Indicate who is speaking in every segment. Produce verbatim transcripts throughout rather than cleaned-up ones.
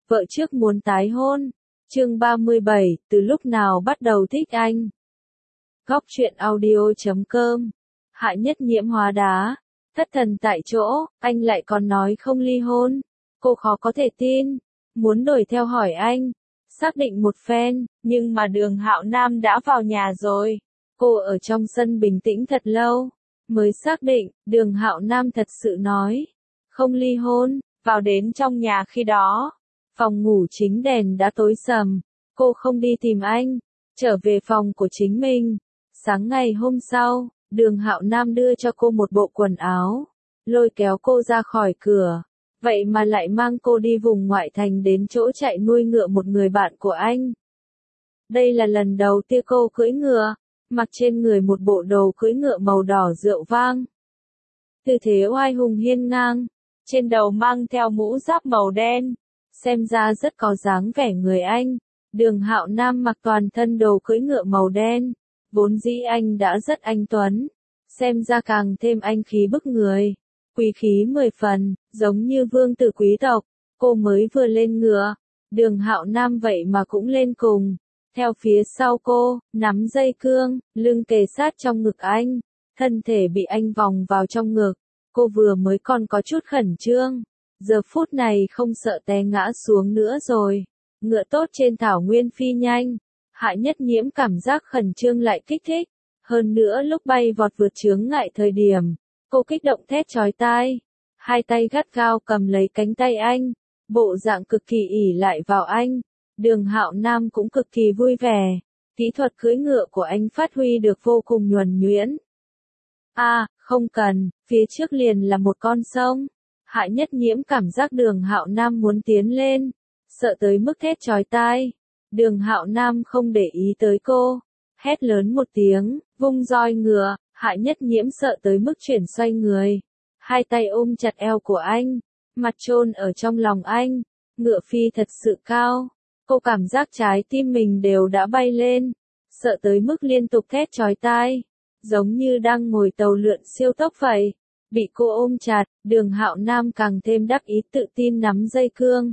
Speaker 1: vợ trước muốn tái hôn. Chương ba mươi bảy, từ lúc nào bắt đầu thích anh. Góc truyện audio chấm com. Hạ Nhất Nhiễm hóa đá, thất thần tại chỗ, anh lại còn nói không ly hôn. Cô khó có thể tin, muốn đuổi theo hỏi anh, xác định một phen, nhưng mà Đường Hạo Nam đã vào nhà rồi. Cô ở trong sân bình tĩnh thật lâu, mới xác định, Đường Hạo Nam thật sự nói, không ly hôn. Vào đến trong nhà khi đó, phòng ngủ chính đèn đã tối sầm, cô không đi tìm anh, trở về phòng của chính mình. Sáng ngày hôm sau, Đường Hạo Nam đưa cho cô một bộ quần áo, lôi kéo cô ra khỏi cửa, vậy mà lại mang cô đi vùng ngoại thành đến chỗ chạy nuôi ngựa một người bạn của anh. Đây là lần đầu tiên cô cưỡi ngựa, mặc trên người một bộ đồ cưỡi ngựa màu đỏ rượu vang. Tư thế oai hùng hiên ngang, trên đầu mang theo mũ giáp màu đen, xem ra rất có dáng vẻ người Anh. Đường Hạo Nam mặc toàn thân đồ cưỡi ngựa màu đen, vốn dĩ anh đã rất anh tuấn, xem ra càng thêm anh khí bức người, quý khí mười phần, giống như vương tử quý tộc. Cô mới vừa lên ngựa, Đường Hạo Nam vậy mà cũng lên cùng, theo phía sau cô, nắm dây cương, lưng kề sát trong ngực anh, thân thể bị anh vòng vào trong ngực. Cô vừa mới còn có chút khẩn trương, giờ phút này không sợ té ngã xuống nữa rồi. Ngựa tốt trên thảo nguyên phi nhanh, Hạ Nhất Nhiễm cảm giác khẩn trương lại kích thích. Hơn nữa lúc bay vọt vượt chướng ngại thời điểm, cô kích động thét chói tai, hai tay gắt gao cầm lấy cánh tay anh, bộ dạng cực kỳ ỷ lại vào anh. Đường Hạo Nam cũng cực kỳ vui vẻ, kỹ thuật cưỡi ngựa của anh phát huy được vô cùng nhuần nhuyễn. À, không cần, phía trước liền là một con sông. Hạ Nhất Nhiễm cảm giác Đường Hạo Nam muốn tiến lên, sợ tới mức thét chói tai. Đường Hạo Nam không để ý tới cô, hét lớn một tiếng, vung roi ngựa. Hạ Nhất Nhiễm sợ tới mức chuyển xoay người, hai tay ôm chặt eo của anh, mặt chôn ở trong lòng anh. Ngựa phi thật sự cao, cô cảm giác trái tim mình đều đã bay lên, sợ tới mức liên tục thét chói tai, giống như đang ngồi tàu lượn siêu tốc vậy. Bị cô ôm chặt, Đường Hạo Nam càng thêm đắc ý tự tin nắm dây cương.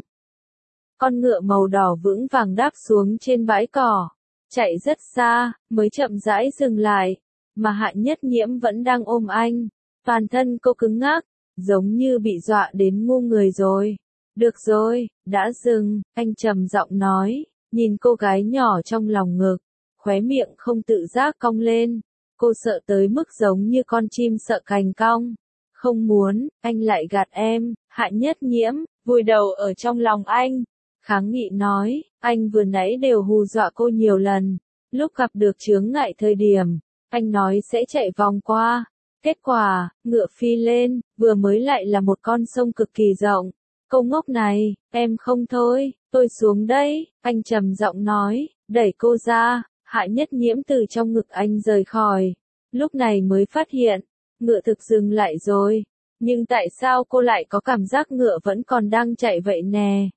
Speaker 1: Con ngựa màu đỏ vững vàng đáp xuống trên bãi cỏ, chạy rất xa, mới chậm rãi dừng lại, mà Hạ Nhất Nhiễm vẫn đang ôm anh, toàn thân cô cứng ngắc, giống như bị dọa đến ngu người rồi. Được rồi, đã dừng, anh trầm giọng nói, nhìn cô gái nhỏ trong lòng ngực, khóe miệng không tự giác cong lên. Cô sợ tới mức giống như con chim sợ cành cong. Không muốn, anh lại gạt em. Hạ Nhất Nhiễm, vùi đầu ở trong lòng anh, kháng nghị nói, anh vừa nãy đều hù dọa cô nhiều lần. Lúc gặp được chướng ngại thời điểm, anh nói sẽ chạy vòng qua. Kết quả, ngựa phi lên, vừa mới lại là một con sông cực kỳ rộng. Cô ngốc này, em không thôi, tôi xuống đây, anh trầm giọng nói, đẩy cô ra. Hạ Nhất Nhiễm từ trong ngực anh rời khỏi, lúc này mới phát hiện, ngựa thực dừng lại rồi, nhưng tại sao cô lại có cảm giác ngựa vẫn còn đang chạy vậy nè?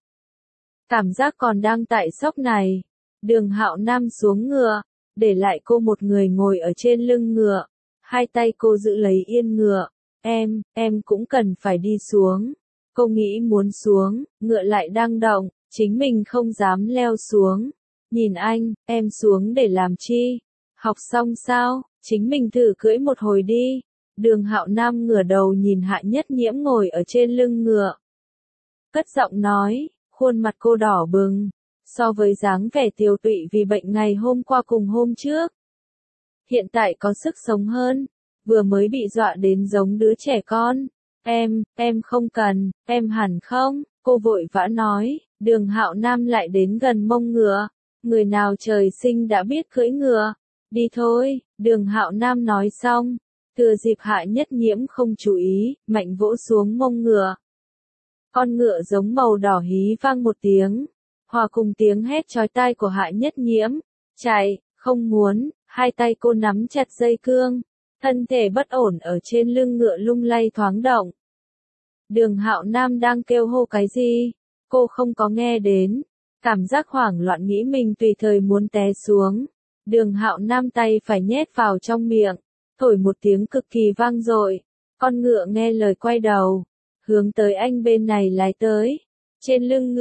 Speaker 1: Cảm giác còn đang tại sóc này. Đường Hạo Nam xuống ngựa, để lại cô một người ngồi ở trên lưng ngựa, hai tay cô giữ lấy yên ngựa. Em, em cũng cần phải đi xuống. Cô nghĩ muốn xuống, ngựa lại đang động, chính mình không dám leo xuống. Nhìn anh, em xuống để làm chi? Học xong sao? Chính mình thử cưỡi một hồi đi. Đường Hạo Nam ngửa đầu nhìn Hạ Nhất Nhiễm ngồi ở trên lưng ngựa, cất giọng nói, khuôn mặt cô đỏ bừng, so với dáng vẻ tiều tụy vì bệnh ngày hôm qua cùng hôm trước, hiện tại có sức sống hơn, vừa mới bị dọa đến giống đứa trẻ con. Em, em không cần, em hẳn không? Cô vội vã nói. Đường Hạo Nam lại đến gần mông ngựa. Người nào trời sinh đã biết cưỡi ngựa. Đi thôi, Đường Hạo Nam nói xong, thừa dịp Hạ Nhất Nhiễm không chú ý, mạnh vỗ xuống mông ngựa. Con ngựa giống màu đỏ hí vang một tiếng, hòa cùng tiếng hét chói tai của Hạ Nhất Nhiễm. Chạy, không muốn. Hai tay cô nắm chặt dây cương, thân thể bất ổn ở trên lưng ngựa lung lay thoáng động. Đường Hạo Nam đang kêu hô cái gì, cô không có nghe đến, cảm giác hoảng loạn nghĩ mình tùy thời muốn té xuống. Đường Hạo Nam tay phải nhét vào trong miệng, thổi một tiếng cực kỳ vang dội, con ngựa nghe lời quay đầu, hướng tới anh bên này lái tới. Trên lưng ngựa,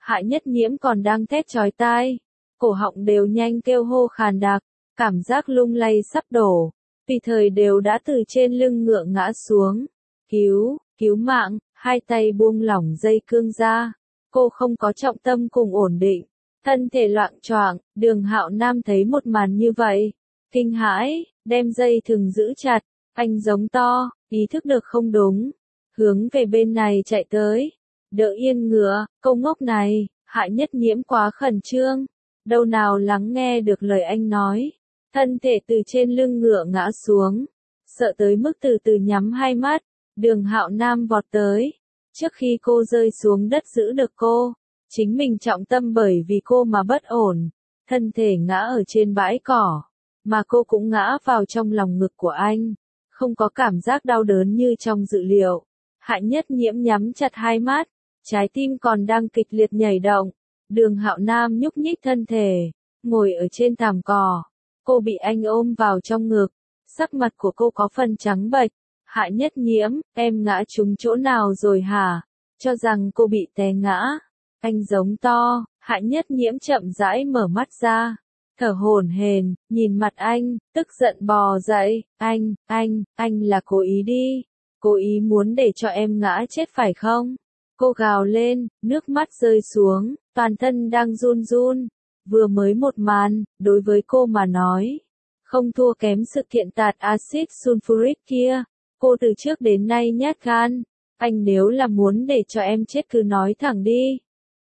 Speaker 1: Hạ Nhất Nhiễm còn đang thét chói tai, cổ họng đều nhanh kêu hô khàn đặc, cảm giác lung lay sắp đổ, tùy thời đều đã từ trên lưng ngựa ngã xuống. Cứu, cứu mạng, hai tay buông lỏng dây cương ra, cô không có trọng tâm cùng ổn định, thân thể loạng choạng. Đường Hạo Nam thấy một màn như vậy, kinh hãi, đem dây thừng giữ chặt, anh giống to, ý thức được không đúng, hướng về bên này chạy tới. Đỡ yên ngựa, câu ngốc này. Hạ Nhất Nhiễm quá khẩn trương, đâu nào lắng nghe được lời anh nói, thân thể từ trên lưng ngựa ngã xuống, sợ tới mức từ từ nhắm hai mắt. Đường Hạo Nam vọt tới, trước khi cô rơi xuống đất giữ được cô, chính mình trọng tâm bởi vì cô mà bất ổn, thân thể ngã ở trên bãi cỏ, mà cô cũng ngã vào trong lòng ngực của anh, không có cảm giác đau đớn như trong dự liệu. Hạ Nhất Nhiễm nhắm chặt hai mắt, trái tim còn đang kịch liệt nhảy động. Đường Hạo Nam nhúc nhích thân thể, ngồi ở trên thảm cỏ, cô bị anh ôm vào trong ngực, sắc mặt của cô có phần trắng bệch. Hạ Nhất Nhiễm, em ngã trúng chỗ nào rồi hả? Cho rằng cô bị té ngã. Anh giống to. Hạ Nhất Nhiễm chậm rãi mở mắt ra, thở hổn hển, nhìn mặt anh, tức giận bò dậy. Anh, anh, anh là cố ý đi, cố ý muốn để cho em ngã chết phải không? Cô gào lên, nước mắt rơi xuống, toàn thân đang run run. Vừa mới một màn, đối với cô mà nói, không thua kém sự kiện tạt axit sulfuric kia. Cô từ trước đến nay nhát gan, anh nếu là muốn để cho em chết cứ nói thẳng đi.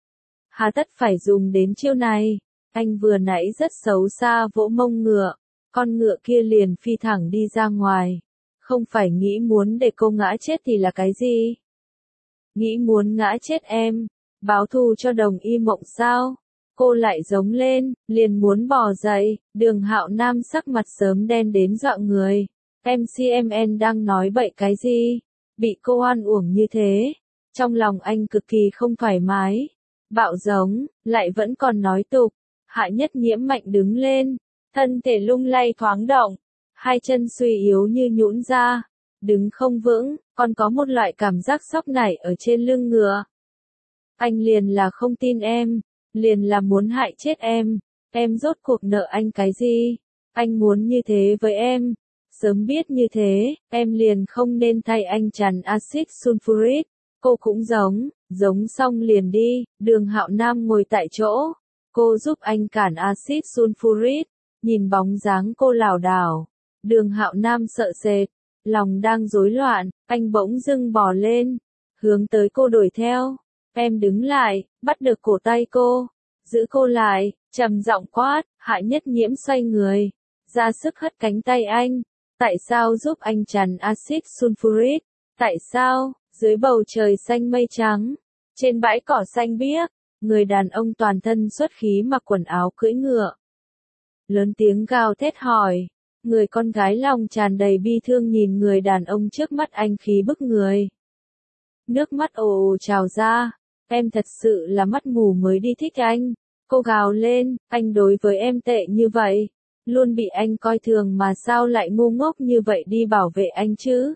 Speaker 1: Hà tất phải dùng đến chiêu này, anh vừa nãy rất xấu xa vỗ mông ngựa, con ngựa kia liền phi thẳng đi ra ngoài. Không phải nghĩ muốn để cô ngã chết thì là cái gì? Nghĩ muốn ngã chết em, báo thù cho Đồng Y Mộng sao? Cô lại giống lên, liền muốn bò dậy. Đường Hạo Nam sắc mặt sớm đen đến dọa người. em xê em en đang nói bậy cái gì? Bị cô oan uổng như thế, trong lòng anh cực kỳ không thoải mái, bạo giống, lại vẫn còn nói tục. Hạ Nhất Nhiễm mạnh đứng lên, thân thể lung lay thoáng động, hai chân suy yếu như nhũn ra, đứng không vững, còn có một loại cảm giác sóc nảy ở trên lưng ngựa. Anh liền là không tin em, liền là muốn hại chết em, em rốt cuộc nợ anh cái gì? Anh muốn như thế với em. Sớm biết như thế, em liền không nên thay anh tràn axit sulfuric. Cô cũng giống, giống xong liền đi. Đường Hạo Nam ngồi tại chỗ, cô giúp anh cản axit sulfuric, nhìn bóng dáng cô lảo đảo. Đường Hạo Nam sợ sệt, lòng đang rối loạn, anh bỗng dưng bò lên, hướng tới cô đuổi theo. Em đứng lại, bắt được cổ tay cô, giữ cô lại, trầm giọng quát. Hạ Nhất Nhiễm xoay người, ra sức hất cánh tay anh. Tại sao giúp anh tràn axit sulfuric? Tại sao? Dưới bầu trời xanh mây trắng, trên bãi cỏ xanh biếc, người đàn ông toàn thân xuất khí mặc quần áo cưỡi ngựa, lớn tiếng gào thét hỏi. Người con gái lòng tràn đầy bi thương nhìn người đàn ông trước mắt anh khí bức người. Nước mắt ồ ồ trào ra. Em thật sự là mắt mù mới đi thích anh. Cô gào lên, anh đối với em tệ như vậy, luôn bị anh coi thường mà sao lại ngu ngốc như vậy đi bảo vệ anh chứ?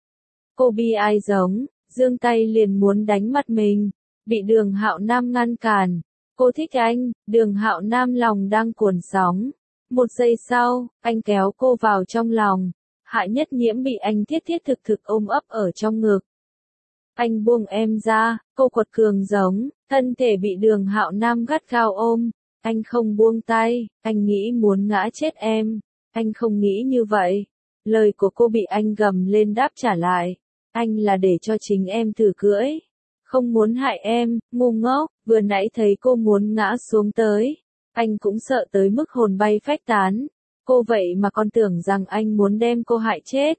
Speaker 1: Cô bi ai giống, giương tay liền muốn đánh mặt mình, bị Đường Hạo Nam ngăn cản. Cô thích anh. Đường Hạo Nam lòng đang cuồn sóng. Một giây sau, anh kéo cô vào trong lòng. Hạ Nhất Nhiễm bị anh thiết thiết thực thực ôm ấp ở trong ngực. Anh buông em ra, cô quật cường giống, thân thể bị Đường Hạo Nam gắt gao ôm. Anh không buông tay, anh nghĩ muốn ngã chết em. Anh không nghĩ như vậy. Lời của cô bị anh gầm lên đáp trả lại. Anh là để cho chính em thử cưỡi. Không muốn hại em, ngu ngốc. Vừa nãy thấy cô muốn ngã xuống tới, anh cũng sợ tới mức hồn bay phách tán. Cô vậy mà còn tưởng rằng anh muốn đem cô hại chết.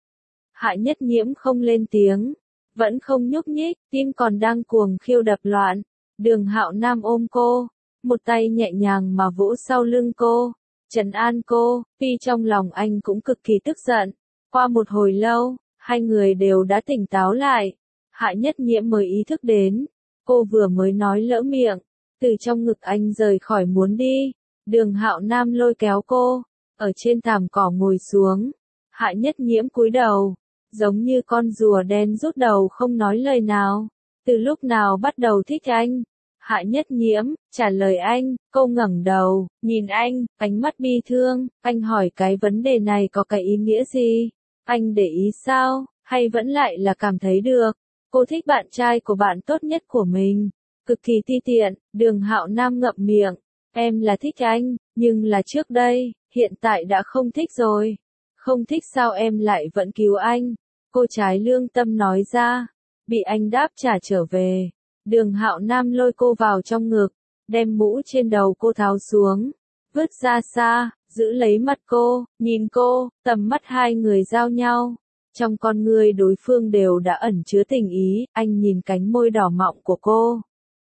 Speaker 1: Hạ Nhất Nhiễm không lên tiếng, vẫn không nhúc nhích, tim còn đang cuồng khiêu đập loạn. Đường Hạo Nam ôm cô, một tay nhẹ nhàng mà vỗ sau lưng cô, trấn an cô. Tuy trong lòng anh cũng cực kỳ tức giận. Qua một hồi lâu, hai người đều đã tỉnh táo lại. Hạ Nhất Nhiễm mới ý thức đến, cô vừa mới nói lỡ miệng, từ trong ngực anh rời khỏi muốn đi. Đường Hạo Nam lôi kéo cô, ở trên thảm cỏ ngồi xuống. Hạ Nhất Nhiễm cúi đầu, giống như con rùa đen rút đầu không nói lời nào. Từ lúc nào bắt đầu thích anh? Hạ Hạ Nhất Nhiễm, trả lời anh, cô ngẩng đầu, nhìn anh, ánh mắt bi thương, anh hỏi cái vấn đề này có cái ý nghĩa gì? Anh để ý sao, hay vẫn lại là cảm thấy được? Cô thích bạn trai của bạn tốt nhất của mình. Cực kỳ ti tiện, Đường Hạo Nam ngậm miệng. Em là thích anh, nhưng là trước đây, hiện tại đã không thích rồi. Không thích sao em lại vẫn cứu anh? Cô trái lương tâm nói ra. Bị anh đáp trả trở về. Đường Hạo Nam lôi cô vào trong ngực, đem mũ trên đầu cô tháo xuống, vứt ra xa, giữ lấy mặt cô, nhìn cô, tầm mắt hai người giao nhau. Trong con người đối phương đều đã ẩn chứa tình ý, anh nhìn cánh môi đỏ mọng của cô.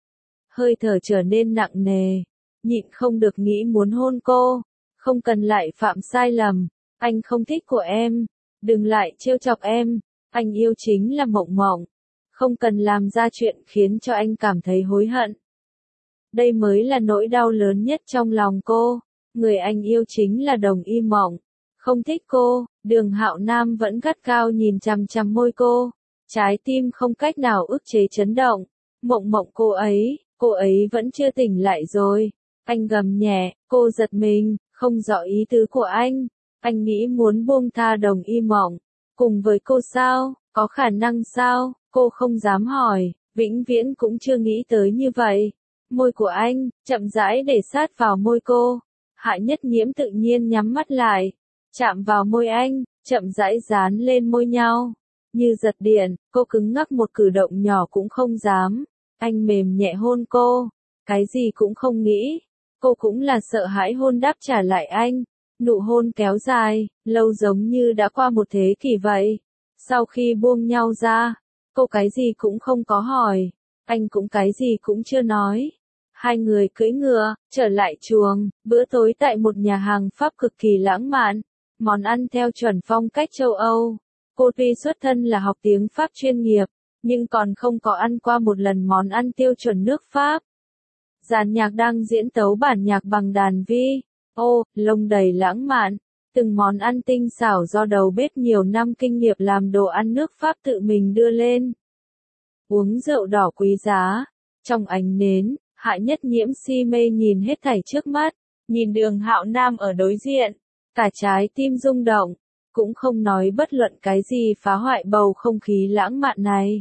Speaker 1: Hơi thở trở nên nặng nề, nhịn không được nghĩ muốn hôn cô. Không cần lại phạm sai lầm, anh không thích của em, đừng lại trêu chọc em, anh yêu chính là Mộng Mộng. Không cần làm ra chuyện khiến cho anh cảm thấy hối hận. Đây mới là nỗi đau lớn nhất trong lòng cô. Người anh yêu chính là Đồng Y Mộng. Không thích cô, Đường Hạo Nam vẫn gắt cao nhìn chằm chằm môi cô. Trái tim không cách nào ức chế chấn động. Mộng Mộng cô ấy, cô ấy vẫn chưa tỉnh lại rồi. Anh gầm nhẹ, cô giật mình, không rõ ý tứ của anh. Anh nghĩ muốn buông tha Đồng Y Mộng. Cùng với cô sao, có khả năng sao? Cô không dám hỏi, vĩnh viễn cũng chưa nghĩ tới như vậy. Môi của anh, chậm rãi để sát vào môi cô. Hạ Nhất Nhiễm tự nhiên nhắm mắt lại, chạm vào môi anh, chậm rãi dán lên môi nhau. Như giật điện, cô cứng ngắc một cử động nhỏ cũng không dám. Anh mềm nhẹ hôn cô, cái gì cũng không nghĩ. Cô cũng là sợ hãi hôn đáp trả lại anh. Nụ hôn kéo dài, lâu giống như đã qua một thế kỷ vậy. Sau khi buông nhau ra, cô cái gì cũng không có hỏi, anh cũng cái gì cũng chưa nói. Hai người cưỡi ngựa, trở lại chuồng, bữa tối tại một nhà hàng Pháp cực kỳ lãng mạn, món ăn theo chuẩn phong cách châu Âu. Cô tuy xuất thân là học tiếng Pháp chuyên nghiệp, nhưng còn không có ăn qua một lần món ăn tiêu chuẩn nước Pháp. Dàn nhạc đang diễn tấu bản nhạc bằng đàn vi, ô, lông đầy lãng mạn. Từng món ăn tinh xảo do đầu bếp nhiều năm kinh nghiệm làm đồ ăn nước Pháp tự mình đưa lên. Uống rượu đỏ quý giá. Trong ánh nến, Hạ Nhất Nhiễm si mê nhìn hết thảy trước mắt. Nhìn Đường Hạo Nam ở đối diện. Cả trái tim rung động. Cũng không nói bất luận cái gì phá hoại bầu không khí lãng mạn này.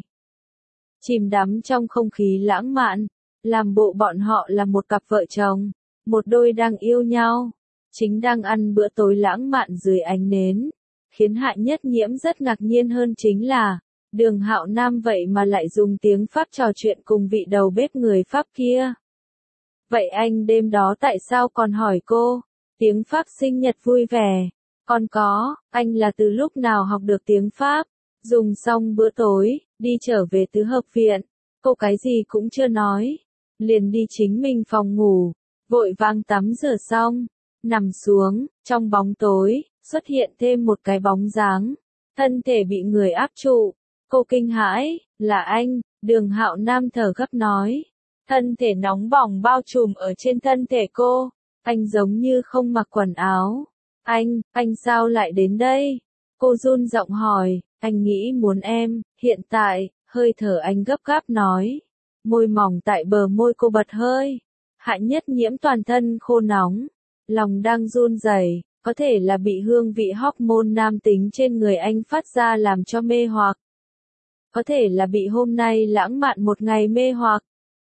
Speaker 1: Chìm đắm trong không khí lãng mạn. Làm bộ bọn họ là một cặp vợ chồng. Một đôi đang yêu nhau. Chính đang ăn bữa tối lãng mạn dưới ánh nến. Khiến Hạ Nhất Nhiễm rất ngạc nhiên hơn chính là, Đường Hạo Nam vậy mà lại dùng tiếng Pháp trò chuyện cùng vị đầu bếp người Pháp kia. Vậy anh đêm đó tại sao còn hỏi cô? Tiếng Pháp sinh nhật vui vẻ. Còn có, anh là từ lúc nào học được tiếng Pháp? Dùng xong bữa tối, đi trở về tứ hợp viện. Cô cái gì cũng chưa nói. Liền đi chính mình phòng ngủ. Vội vàng tắm rửa xong. Nằm xuống, trong bóng tối, xuất hiện thêm một cái bóng dáng. Thân thể bị người áp trụ. Cô kinh hãi, là anh, Đường Hạo Nam thở gấp nói. Thân thể nóng bỏng bao trùm ở trên thân thể cô. Anh giống như không mặc quần áo. Anh, anh sao lại đến đây? Cô run giọng hỏi, anh nghĩ muốn em, hiện tại, hơi thở anh gấp gáp nói. Môi mỏng tại bờ môi cô bật hơi. Hạ Nhất Nhiễm toàn thân khô nóng. Lòng đang run rẩy, có thể là bị hương vị hormone nam tính trên người anh phát ra làm cho mê hoặc. Có thể là bị hôm nay lãng mạn một ngày mê hoặc.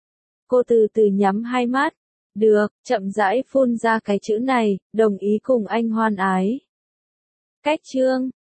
Speaker 1: Cô từ từ nhắm hai mắt. Được, chậm rãi phun ra cái chữ này, đồng ý cùng anh hoan ái. Cách chương